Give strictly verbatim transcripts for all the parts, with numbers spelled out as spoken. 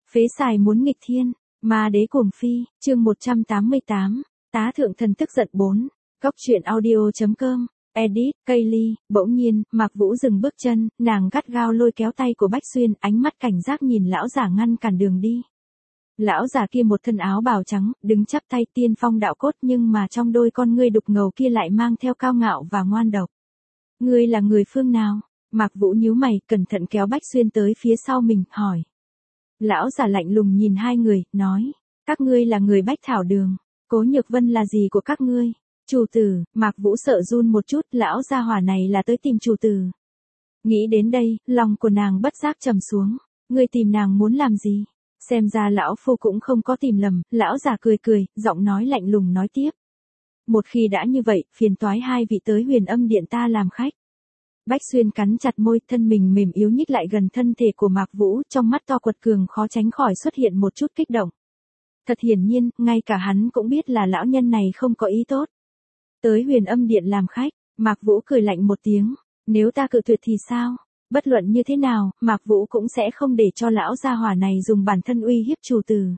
Phế xài muốn nghịch thiên, ma đế cuồng phi, chương một trăm tám mươi tám, tá thượng thần tức giận bốn, góc truyện audio.com, edit, Kaylee, bỗng nhiên, Mạc Vũ dừng bước chân, nàng gắt gao lôi kéo tay của Bách Xuyên, ánh mắt cảnh giác nhìn lão giả ngăn cản đường đi. Lão giả kia một thân áo bào trắng, đứng chắp tay tiên phong đạo cốt nhưng mà trong đôi con ngươi đục ngầu kia lại mang theo cao ngạo và ngoan độc. Ngươi là người phương nào? Mạc Vũ nhíu mày, cẩn thận kéo Bách Xuyên tới phía sau mình, hỏi. Lão giả lạnh lùng nhìn hai người, nói, các ngươi là người Bách Thảo Đường, Cố Nhược Vân là gì của các ngươi? Chủ tử, Mạc Vũ sợ run một chút, lão gia hỏa này là tới tìm chủ tử. Nghĩ đến đây, lòng của nàng bất giác trầm xuống, ngươi tìm nàng muốn làm gì? Xem ra lão phu cũng không có tìm lầm, lão già cười cười, giọng nói lạnh lùng nói tiếp. Một khi đã như vậy, phiền toái hai vị tới Huyền Âm Điện ta làm khách. Bách Xuyên cắn chặt môi, thân mình mềm yếu nhích lại gần thân thể của Mạc Vũ, trong mắt to quật cường khó tránh khỏi xuất hiện một chút kích động. Thật hiển nhiên, ngay cả hắn cũng biết là lão nhân này không có ý tốt. Tới Huyền Âm Điện làm khách, Mạc Vũ cười lạnh một tiếng, nếu ta cự tuyệt thì sao? Bất luận như thế nào, Mạc Vũ cũng sẽ không để cho lão gia hỏa này dùng bản thân uy hiếp chủ tử.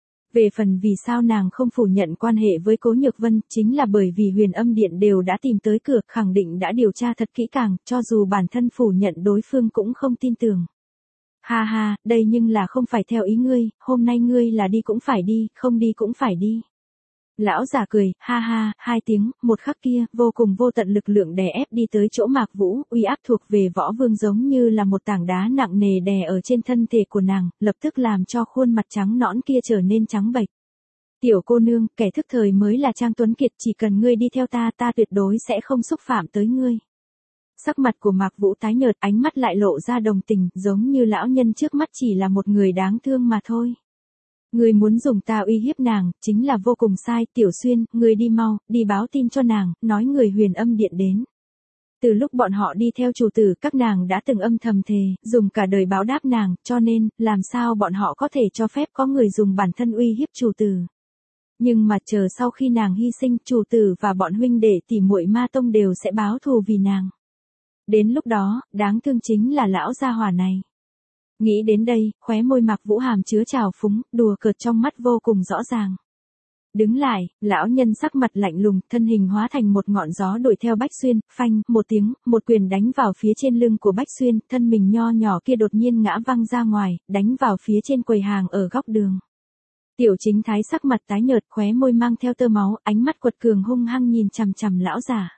Về phần vì sao nàng không phủ nhận quan hệ với Cố Nhược Vân, chính là bởi vì Huyền Âm Điện đều đã tìm tới cửa, khẳng định đã điều tra thật kỹ càng, cho dù bản thân phủ nhận đối phương cũng không tin tưởng. Ha ha, đây nhưng là không phải theo ý ngươi, hôm nay ngươi là đi cũng phải đi, không đi cũng phải đi. Lão già cười, ha ha, hai tiếng, một khắc kia, vô cùng vô tận lực lượng đè ép đi tới chỗ Mạc Vũ, uy áp thuộc về võ vương giống như là một tảng đá nặng nề đè ở trên thân thể của nàng, lập tức làm cho khuôn mặt trắng nõn kia trở nên trắng bệch. Tiểu cô nương, kẻ thức thời mới là Trang Tuấn Kiệt, chỉ cần ngươi đi theo ta, ta tuyệt đối sẽ không xúc phạm tới ngươi. Sắc mặt của Mạc Vũ tái nhợt, ánh mắt lại lộ ra đồng tình, giống như lão nhân trước mắt chỉ là một người đáng thương mà thôi. Ngươi muốn dùng ta uy hiếp nàng, chính là vô cùng sai, Tiểu Xuyên, ngươi đi mau, đi báo tin cho nàng, nói người Huyền Âm Điện đến. Từ lúc bọn họ đi theo chủ tử, các nàng đã từng âm thầm thề, dùng cả đời báo đáp nàng, cho nên, làm sao bọn họ có thể cho phép có người dùng bản thân uy hiếp chủ tử. Nhưng mà chờ sau khi nàng hy sinh, chủ tử và bọn huynh đệ tỷ muội Ma Tông đều sẽ báo thù vì nàng. Đến lúc đó, đáng thương chính là lão gia hỏa này. Nghĩ đến đây, khóe môi Mạc Vũ hàm chứa trào phúng, đùa cợt trong mắt vô cùng rõ ràng. Đứng lại, lão nhân sắc mặt lạnh lùng, thân hình hóa thành một ngọn gió đuổi theo Bách Xuyên, phanh, một tiếng, một quyền đánh vào phía trên lưng của Bách Xuyên, thân mình nho nhỏ kia đột nhiên ngã văng ra ngoài, đánh vào phía trên quầy hàng ở góc đường. Tiểu Chính Thái sắc mặt tái nhợt, khóe môi mang theo tơ máu, ánh mắt quật cường hung hăng nhìn chằm chằm lão già.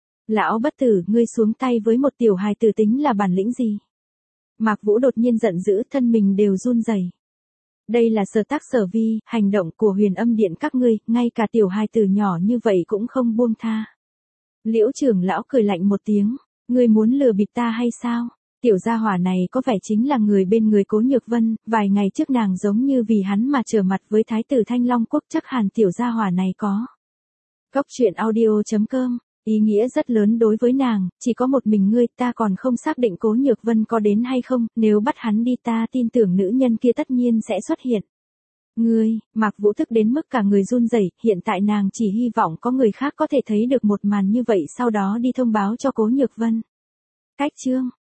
Lão bất tử, ngươi xuống tay với một tiểu hài tử tính là bản lĩnh gì? Mạc Vũ đột nhiên giận dữ, thân mình đều run rẩy. Đây là sở tác sở vi, hành động của Huyền Âm Điện các ngươi, ngay cả tiểu hài tử nhỏ như vậy cũng không buông tha. Liễu trưởng lão cười lạnh một tiếng, ngươi muốn lừa bịp ta hay sao? Tiểu gia hỏa này có vẻ chính là người bên người Cố Nhược Vân, vài ngày trước nàng giống như vì hắn mà trở mặt với thái tử Thanh Long Quốc, chắc hẳn tiểu gia hỏa này có. Góc truyện audio.com, ý nghĩa rất lớn đối với nàng, chỉ có một mình ngươi, ta còn không xác định Cố Nhược Vân có đến hay không, nếu bắt hắn đi ta tin tưởng nữ nhân kia tất nhiên sẽ xuất hiện. Ngươi, Mạc Vũ thức đến mức cả người run rẩy, hiện tại nàng chỉ hy vọng có người khác có thể thấy được một màn như vậy sau đó đi thông báo cho Cố Nhược Vân. Cách chương